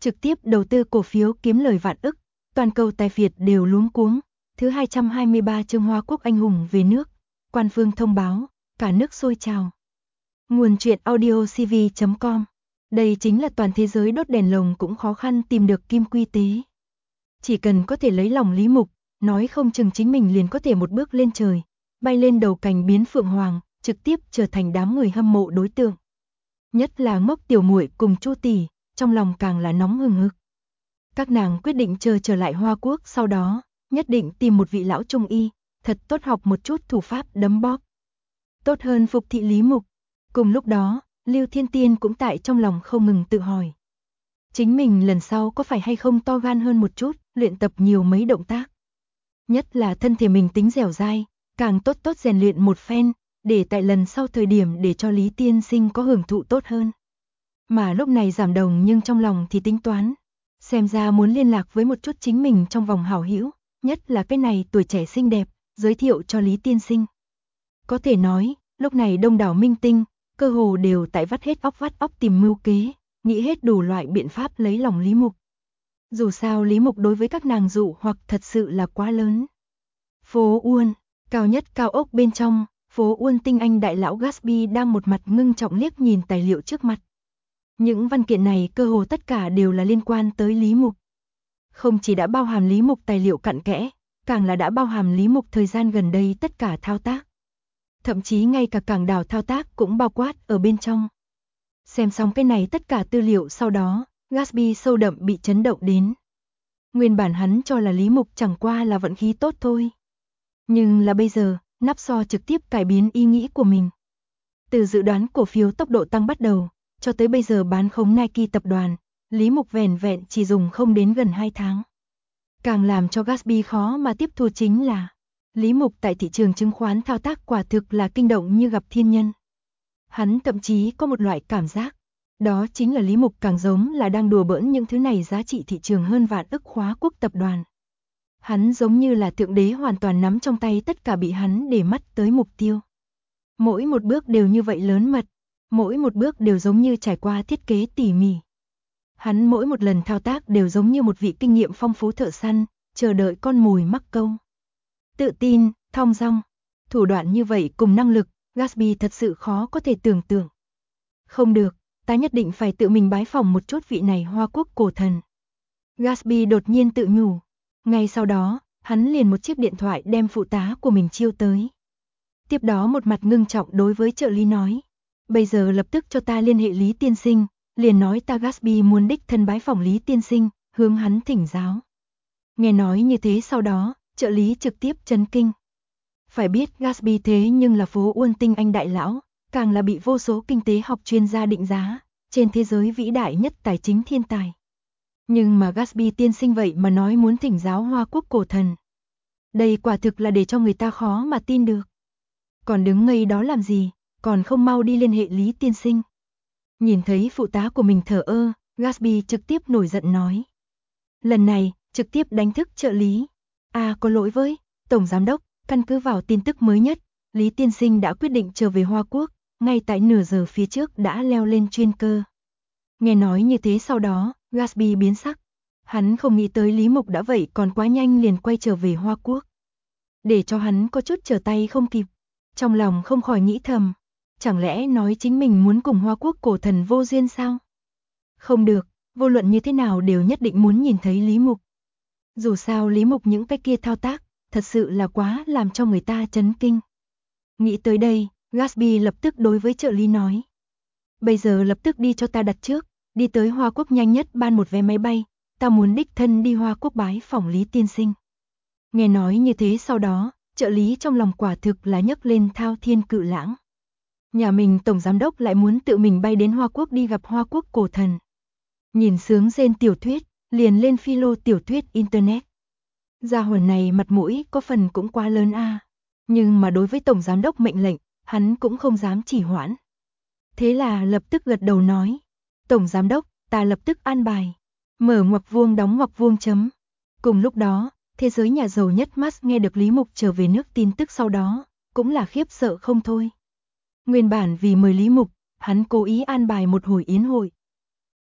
trực tiếp đầu tư cổ phiếu kiếm lời vạn ức, toàn cầu tài phiệt đều luống cuống. Thứ 223 chương Hoa Quốc anh hùng về nước, quan phương thông báo, cả nước sôi trào. Nguồn truyện audio cv.com. Đây chính là toàn thế giới đốt đèn lồng cũng khó khăn tìm được kim quy tế. Chỉ cần có thể lấy lòng Lý Mục, nói không chừng chính mình liền có thể một bước lên trời, bay lên đầu cành biến phượng hoàng, trực tiếp trở thành đám người hâm mộ đối tượng. Nhất là Ngốc tiểu muội cùng Chu tỷ, trong lòng càng là nóng hừng hực. Các nàng quyết định chờ trở lại Hoa Quốc, sau đó nhất định tìm một vị lão trung y, thật tốt học một chút thủ pháp đấm bóp. Tốt hơn phục thị Lý Mục. Cùng lúc đó, Lưu Thiên Tiên cũng tại trong lòng không ngừng tự hỏi. Chính mình lần sau có phải hay không to gan hơn một chút, luyện tập nhiều mấy động tác. Nhất là thân thể mình tính dẻo dai, càng tốt tốt rèn luyện một phen, để tại lần sau thời điểm để cho Lý tiên sinh có hưởng thụ tốt hơn. Mà lúc này Giảm Đồng nhưng trong lòng thì tính toán. Xem ra muốn liên lạc với một chút chính mình trong vòng hảo hữu, nhất là cái này tuổi trẻ xinh đẹp, giới thiệu cho Lý tiên sinh. Có thể nói, lúc này đông đảo minh tinh, cơ hồ đều tại vắt hết óc tìm mưu kế, nghĩ hết đủ loại biện pháp lấy lòng Lý Mục. Dù sao Lý Mục đối với các nàng dụ hoặc thật sự là quá lớn. Phố Uôn, cao nhất cao ốc bên trong, Phố Uôn tinh anh đại lão Gatsby đang một mặt ngưng trọng liếc nhìn tài liệu trước mặt. Những văn kiện này cơ hồ tất cả đều là liên quan tới Lý Mục. Không chỉ đã bao hàm Lý Mục tài liệu cặn kẽ, càng là đã bao hàm Lý Mục thời gian gần đây tất cả thao tác. Thậm chí ngay cả cảng đảo thao tác cũng bao quát ở bên trong. Xem xong cái này tất cả tư liệu sau đó, Gatsby sâu đậm bị chấn động đến. Nguyên bản hắn cho là Lý Mục chẳng qua là vận khí tốt thôi. Nhưng là bây giờ, nắp so trực tiếp cải biến ý nghĩ của mình. Từ dự đoán cổ phiếu tốc độ tăng bắt đầu, cho tới bây giờ bán khống Nike tập đoàn, Lý Mục vẻn vẹn chỉ dùng không đến gần 2 tháng. Càng làm cho Gatsby khó mà tiếp thu chính là Lý Mục tại thị trường chứng khoán thao tác quả thực là kinh động như gặp thiên nhân. Hắn thậm chí có một loại cảm giác, đó chính là Lý Mục càng giống là đang đùa bỡn những thứ này giá trị thị trường hơn vạn ức Hoa Quốc tập đoàn. Hắn giống như là thượng đế hoàn toàn nắm trong tay tất cả bị hắn để mắt tới mục tiêu. Mỗi một bước đều như vậy lớn mật, mỗi một bước đều giống như trải qua thiết kế tỉ mỉ. Hắn mỗi một lần thao tác đều giống như một vị kinh nghiệm phong phú thợ săn, chờ đợi con mồi mắc câu. Tự tin, thong dong, thủ đoạn như vậy cùng năng lực, Gatsby thật sự khó có thể tưởng tượng. Không được, ta nhất định phải tự mình bái phỏng một chút vị này Hoa Quốc cổ thần. Gatsby đột nhiên tự nhủ. Ngay sau đó, hắn liền một chiếc điện thoại đem phụ tá của mình chiêu tới. Tiếp đó một mặt ngưng trọng đối với trợ lý nói. Bây giờ lập tức cho ta liên hệ Lý tiên sinh, liền nói ta Gatsby muốn đích thân bái phỏng Lý tiên sinh, hướng hắn thỉnh giáo. Nghe nói như thế sau đó, trợ lý trực tiếp chấn kinh. Phải biết Gatsby thế nhưng là Phố Uôn tinh anh đại lão, càng là bị vô số kinh tế học chuyên gia định giá, trên thế giới vĩ đại nhất tài chính thiên tài. Nhưng mà Gatsby tiên sinh vậy mà nói muốn thỉnh giáo Hoa Quốc cổ thần. Đây quả thực là để cho người ta khó mà tin được. Còn đứng ngây đó làm gì, còn không mau đi liên hệ Lý tiên sinh. Nhìn thấy phụ tá của mình thờ ơ, Gatsby trực tiếp nổi giận nói. Lần này, trực tiếp đánh thức trợ lý. Có lỗi với, Tổng Giám đốc, căn cứ vào tin tức mới nhất, Lý tiên sinh đã quyết định trở về Hoa Quốc, ngay tại nửa giờ phía trước đã leo lên chuyên cơ. Nghe nói như thế sau đó, Gatsby biến sắc. Hắn không nghĩ tới Lý Mục đã vậy còn quá nhanh liền quay trở về Hoa Quốc. Để cho hắn có chút trở tay không kịp. Trong lòng không khỏi nghĩ thầm. Chẳng lẽ nói chính mình muốn cùng Hoa Quốc cổ thần vô duyên sao? Không được, vô luận như thế nào đều nhất định muốn nhìn thấy Lý Mục. Dù sao Lý Mục những cái kia thao tác, thật sự là quá làm cho người ta chấn kinh. Nghĩ tới đây, Gatsby lập tức đối với trợ lý nói. Bây giờ lập tức đi cho ta đặt trước, đi tới Hoa Quốc nhanh nhất ban một vé máy bay, ta muốn đích thân đi Hoa Quốc bái phỏng Lý tiên sinh. Nghe nói như thế sau đó, trợ lý trong lòng quả thực là nhấc lên thao thiên cự lãng. Nhà mình tổng giám đốc lại muốn tự mình bay đến Hoa Quốc đi gặp Hoa Quốc cổ thần. Nhìn sướng rên tiểu thuyết, liền lên philo tiểu thuyết internet. Gia hồn này mặt mũi có phần cũng quá lớn a. Nhưng mà đối với tổng giám đốc mệnh lệnh, hắn cũng không dám trì hoãn. Thế là lập tức gật đầu nói. Tổng giám đốc, ta lập tức an bài. Mở ngoặc vuông đóng ngoặc vuông chấm. Cùng lúc đó, thế giới nhà giàu nhất Musk nghe được Lý Mục trở về nước tin tức sau đó, cũng là khiếp sợ không thôi. Nguyên bản vì mời Lý Mục, hắn cố ý an bài một hồi yến hội.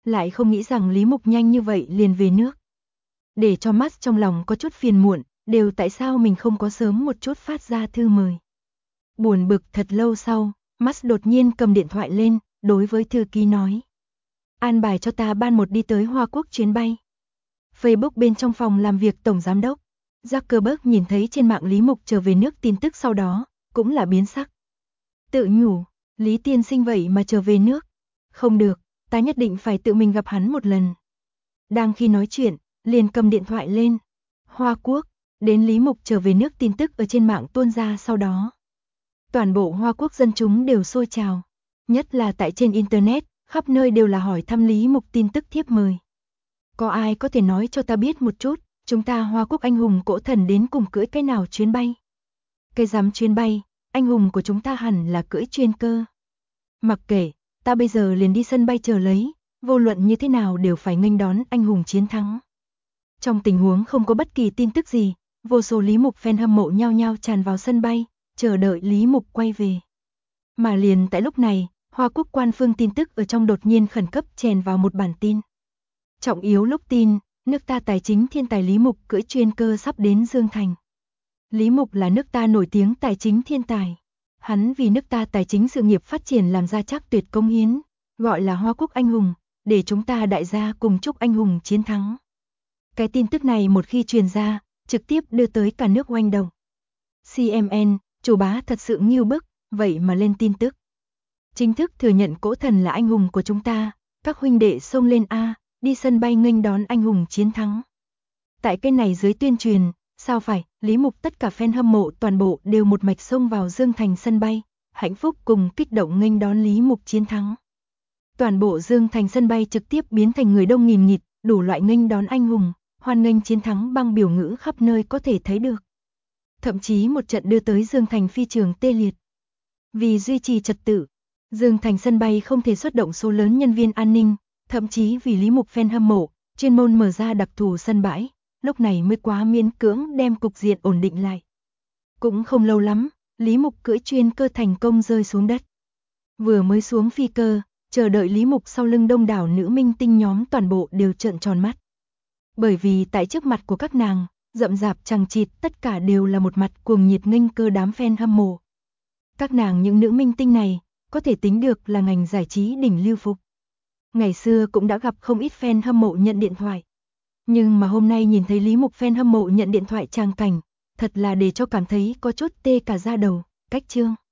Lại không nghĩ rằng Lý Mục nhanh như vậy liền về nước. Để cho Max trong lòng có chút phiền muộn, đều tại sao mình không có sớm một chút phát ra thư mời. Buồn bực thật lâu sau, Max đột nhiên cầm điện thoại lên, đối với thư ký nói. An bài cho ta ban một đi tới Hoa Quốc chuyến bay. Facebook bên trong phòng làm việc tổng giám đốc. Zuckerberg nhìn thấy trên mạng Lý Mục trở về nước tin tức sau đó, cũng là biến sắc. Tự nhủ, Lý tiên sinh vậy mà trở về nước. Không được, ta nhất định phải tự mình gặp hắn một lần. Đang khi nói chuyện, liền cầm điện thoại lên. Hoa Quốc, đến Lý Mục trở về nước tin tức ở trên mạng tuôn ra sau đó. Toàn bộ Hoa Quốc dân chúng đều sôi trào. Nhất là tại trên Internet, khắp nơi đều là hỏi thăm Lý Mục tin tức thiếp mời. Có ai có thể nói cho ta biết một chút, chúng ta Hoa Quốc anh hùng cỗ thần đến cùng cưỡi cái nào chuyến bay? Cái dám chuyến bay, anh hùng của chúng ta hẳn là cưỡi chuyên cơ. Mặc kệ, ta bây giờ liền đi sân bay chờ lấy, vô luận như thế nào đều phải nghênh đón anh hùng chiến thắng. Trong tình huống không có bất kỳ tin tức gì, vô số Lý Mục fan hâm mộ nhao nhao tràn vào sân bay, chờ đợi Lý Mục quay về. Mà liền tại lúc này, Hoa Quốc quan phương tin tức ở trong đột nhiên khẩn cấp chèn vào một bản tin. Trọng yếu lúc tin, nước ta tài chính thiên tài Lý Mục cưỡi chuyên cơ sắp đến Dương Thành. Lý Mục là nước ta nổi tiếng tài chính thiên tài. Hắn vì nước ta tài chính sự nghiệp phát triển làm ra chắc tuyệt công hiến, gọi là Hoa Quốc anh hùng, để chúng ta đại gia cùng chúc anh hùng chiến thắng. Cái tin tức này một khi truyền ra, trực tiếp đưa tới cả nước oanh động. CMN, chủ bá thật sự nghiêu bức, vậy mà lên tin tức. Chính thức thừa nhận cỗ thần là anh hùng của chúng ta, các huynh đệ xông lên A, đi sân bay nghênh đón anh hùng chiến thắng. Tại cái này dưới tuyên truyền, sao phải, Lý Mục tất cả fan hâm mộ toàn bộ đều một mạch xông vào Dương Thành sân bay, hạnh phúc cùng kích động nghênh đón Lý Mục chiến thắng. Toàn bộ Dương Thành sân bay trực tiếp biến thành người đông nghìn nghịt, đủ loại nghênh đón anh hùng, hoan nghênh chiến thắng bằng biểu ngữ khắp nơi có thể thấy được. Thậm chí một trận đưa tới Dương Thành phi trường tê liệt. Vì duy trì trật tự, Dương Thành sân bay không thể xuất động số lớn nhân viên an ninh, thậm chí vì Lý Mục fan hâm mộ, chuyên môn mở ra đặc thù sân bãi, lúc này mới quá miễn cưỡng đem cục diện ổn định lại. Cũng không lâu lắm, Lý Mục cưỡi chuyên cơ thành công rơi xuống đất. Vừa mới xuống phi cơ, chờ đợi Lý Mục sau lưng đông đảo nữ minh tinh nhóm toàn bộ đều trợn tròn mắt. Bởi vì tại trước mặt của các nàng, rậm rạp chằng chịt tất cả đều là một mặt cuồng nhiệt nghênh cơ đám fan hâm mộ. Các nàng những nữ minh tinh này, có thể tính được là ngành giải trí đỉnh lưu phục. Ngày xưa cũng đã gặp không ít fan hâm mộ nhận điện thoại. Nhưng mà hôm nay nhìn thấy Lý Mục fan hâm mộ nhận điện thoại tràng cảnh, thật là để cho cảm thấy có chút tê cả da đầu, cách chương.